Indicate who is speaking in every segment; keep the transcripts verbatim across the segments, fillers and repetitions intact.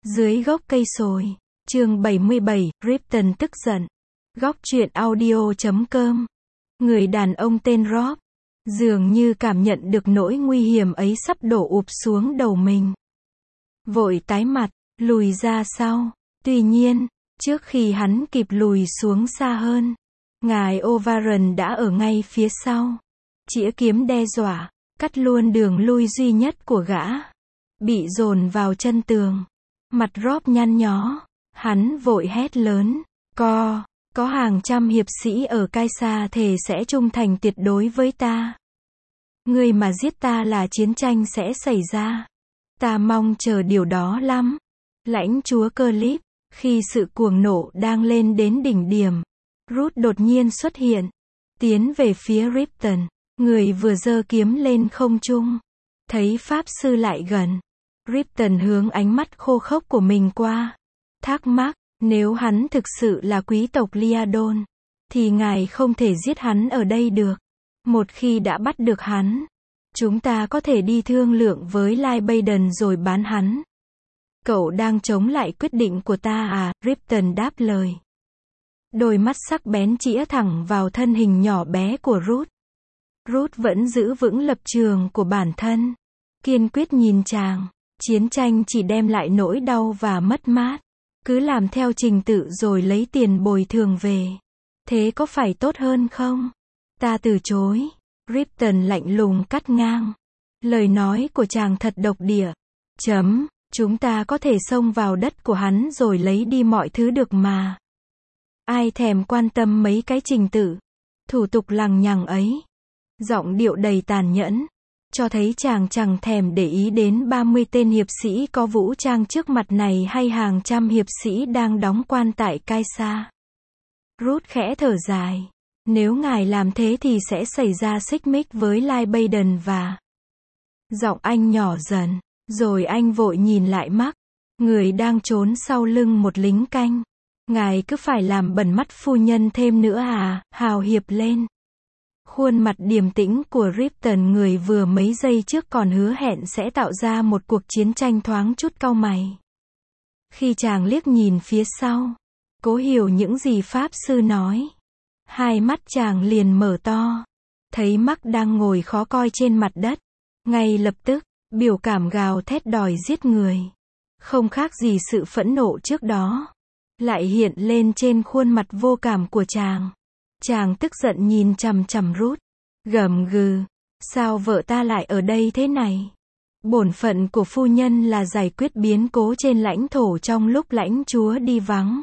Speaker 1: Dưới gốc cây sồi. Chương bảy mươi bảy, Ripton tức giận. Góc truyện audio chấm com. Người đàn ông tên Rob dường như cảm nhận được nỗi nguy hiểm ấy sắp đổ ụp xuống đầu mình. Vội tái mặt, lùi ra sau. Tuy nhiên, trước khi hắn kịp lùi xuống xa hơn, ngài O'Varron đã ở ngay phía sau. Chĩa kiếm đe dọa, cắt luôn đường lui duy nhất của gã. Bị dồn vào chân tường. Mặt Rob nhăn nhó. Hắn vội hét lớn. Co, có hàng trăm hiệp sĩ ở Kaisa thề sẽ trung thành tuyệt đối với ta. Người mà giết ta là chiến tranh sẽ xảy ra. Ta mong chờ điều đó lắm. Lãnh chúa Clip, khi sự cuồng nộ đang lên đến đỉnh điểm, Ruth đột nhiên xuất hiện, tiến về phía Ripton. Người vừa giơ kiếm lên không trung, thấy pháp sư lại gần, Ripton hướng ánh mắt khô khốc của mình qua, thắc mắc, nếu hắn thực sự là quý tộc Liadon, thì ngài không thể giết hắn ở đây được. Một khi đã bắt được hắn, chúng ta có thể đi thương lượng với Lybaden rồi bán hắn. Cậu đang chống lại quyết định của ta à? Ripton đáp lời. Đôi mắt sắc bén chĩa thẳng vào thân hình nhỏ bé của Ruth. Ruth vẫn giữ vững lập trường của bản thân, kiên quyết nhìn chàng. Chiến tranh chỉ đem lại nỗi đau và mất mát. Cứ làm theo trình tự rồi lấy tiền bồi thường về. Thế có phải tốt hơn không? Ta từ chối. Ripton lạnh lùng cắt ngang. Lời nói của chàng thật độc địa. Chấm, chúng ta có thể xông vào đất của hắn rồi lấy đi mọi thứ được mà. Ai thèm quan tâm mấy cái trình tự, thủ tục lằng nhằng ấy. Giọng điệu đầy tàn nhẫn, cho thấy chàng chẳng thèm để ý đến ba mươi tên hiệp sĩ có vũ trang trước mặt này hay hàng trăm hiệp sĩ đang đóng quan tại Kaisa. Ruth khẽ thở dài. Nếu ngài làm thế thì sẽ xảy ra xích mích với Lybaden và... Giọng anh nhỏ dần, rồi anh vội nhìn lại Mark, người đang trốn sau lưng một lính canh. Ngài cứ phải làm bẩn mắt phu nhân thêm nữa à? Hào hiệp lên. Khuôn mặt điềm tĩnh của Ripton người vừa mấy giây trước còn hứa hẹn sẽ tạo ra một cuộc chiến tranh thoáng chút cau mày. Khi chàng liếc nhìn phía sau, cố hiểu những gì pháp sư nói, hai mắt chàng liền mở to, thấy Mark đang ngồi khó coi trên mặt đất. Ngay lập tức, biểu cảm gào thét đòi giết người, không khác gì sự phẫn nộ trước đó, lại hiện lên trên khuôn mặt vô cảm của chàng. Chàng tức giận nhìn chằm chằm Ruth, gầm gừ, sao vợ ta lại ở đây thế này? Bổn phận của phu nhân là giải quyết biến cố trên lãnh thổ trong lúc lãnh chúa đi vắng.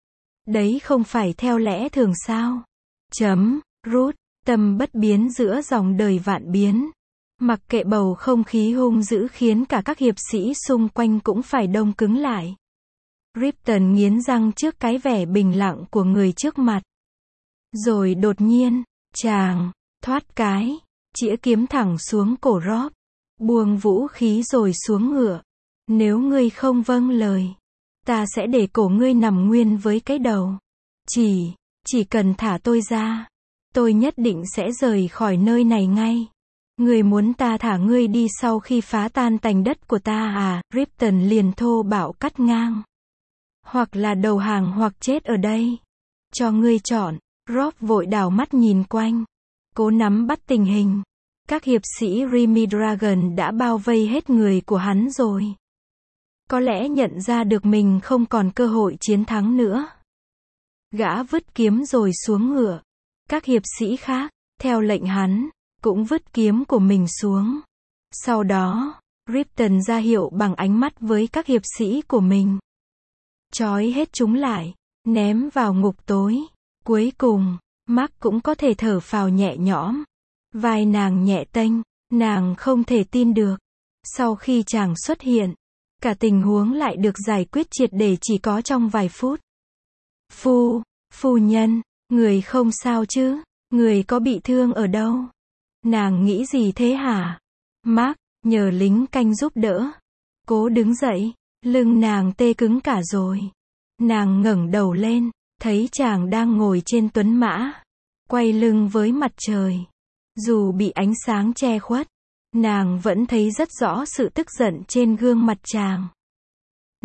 Speaker 1: Đấy không phải theo lẽ thường sao? Chấm, Ruth, tâm bất biến giữa dòng đời vạn biến. Mặc kệ bầu không khí hung dữ khiến cả các hiệp sĩ xung quanh cũng phải đông cứng lại. Ripton nghiến răng trước cái vẻ bình lặng của người trước mặt. Rồi đột nhiên, chàng, thoát cái, chĩa kiếm thẳng xuống cổ Rob, buông vũ khí rồi xuống ngựa. Nếu ngươi không vâng lời, ta sẽ để cổ ngươi nằm nguyên với cái đầu. Chỉ, chỉ cần thả tôi ra, tôi nhất định sẽ rời khỏi nơi này ngay. Ngươi muốn ta thả ngươi đi sau khi phá tan tành đất của ta à? Ripton liền thô bạo cắt ngang. Hoặc là đầu hàng hoặc chết ở đây. Cho ngươi chọn. Rob vội đảo mắt nhìn quanh, cố nắm bắt tình hình. Các hiệp sĩ Remy Dragon đã bao vây hết người của hắn rồi. Có lẽ nhận ra được mình không còn cơ hội chiến thắng nữa. Gã vứt kiếm rồi xuống ngựa. Các hiệp sĩ khác, theo lệnh hắn, cũng vứt kiếm của mình xuống. Sau đó, Ripton ra hiệu bằng ánh mắt với các hiệp sĩ của mình. Trói hết chúng lại, ném vào ngục tối. Cuối cùng, Mark cũng có thể thở phào nhẹ nhõm. Vai nàng nhẹ tênh, nàng không thể tin được. Sau khi chàng xuất hiện, cả tình huống lại được giải quyết triệt để chỉ có trong vài phút. Phu, phu nhân, người không sao chứ? Người có bị thương ở đâu? Nàng nghĩ gì thế hả? Mark, nhờ lính canh giúp đỡ. Cố đứng dậy, lưng nàng tê cứng cả rồi. Nàng ngẩng đầu lên, thấy chàng đang ngồi trên tuấn mã, quay lưng với mặt trời. Dù bị ánh sáng che khuất, nàng vẫn thấy rất rõ sự tức giận trên gương mặt chàng.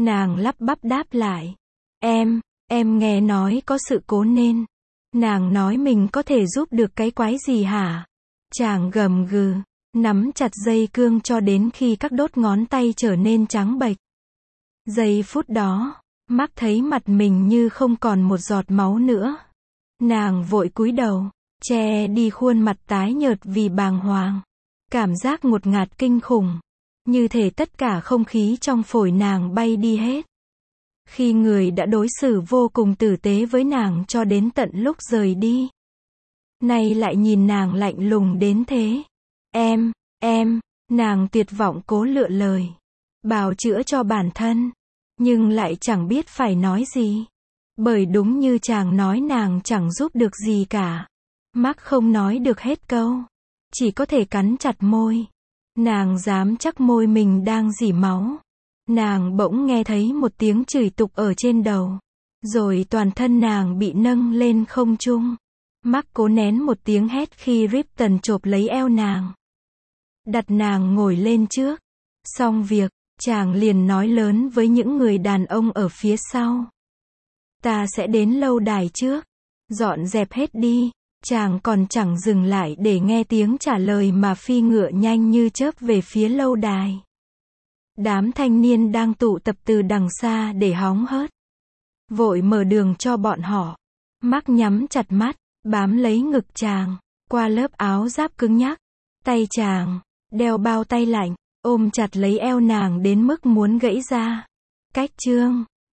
Speaker 1: Nàng lắp bắp đáp lại. Em, em nghe nói có sự cố nên. Nàng nói mình có thể giúp được cái quái gì hả? Chàng gầm gừ, nắm chặt dây cương cho đến khi các đốt ngón tay trở nên trắng bệch. Giây phút đó, Mark thấy mặt mình như không còn một giọt máu nữa. Nàng vội cúi đầu, che đi khuôn mặt tái nhợt vì bàng hoàng. Cảm giác ngột ngạt kinh khủng. Như thể tất cả không khí trong phổi nàng bay đi hết. Khi người đã đối xử vô cùng tử tế với nàng cho đến tận lúc rời đi. Nay lại nhìn nàng lạnh lùng đến thế. Em, em, nàng tuyệt vọng cố lựa lời. Bào chữa cho bản thân. Nhưng lại chẳng biết phải nói gì. Bởi đúng như chàng nói nàng chẳng giúp được gì cả. Mark không nói được hết câu. Chỉ có thể cắn chặt môi. Nàng dám chắc môi mình đang rỉ máu. Nàng bỗng nghe thấy một tiếng chửi tục ở trên đầu. Rồi toàn thân nàng bị nâng lên không trung. Mark cố nén một tiếng hét khi Ripton chộp lấy eo nàng. Đặt nàng ngồi lên trước. Xong việc, chàng liền nói lớn với những người đàn ông ở phía sau. Ta sẽ đến lâu đài trước. Dọn dẹp hết đi. Chàng còn chẳng dừng lại để nghe tiếng trả lời mà phi ngựa nhanh như chớp về phía lâu đài. Đám thanh niên đang tụ tập từ đằng xa để hóng hớt. Vội mở đường cho bọn họ. Mark nhắm chặt mắt, bám lấy ngực chàng, qua lớp áo giáp cứng nhắc. Tay chàng, đeo bao tay lạnh, ôm chặt lấy eo nàng đến mức muốn gãy ra. Cách chương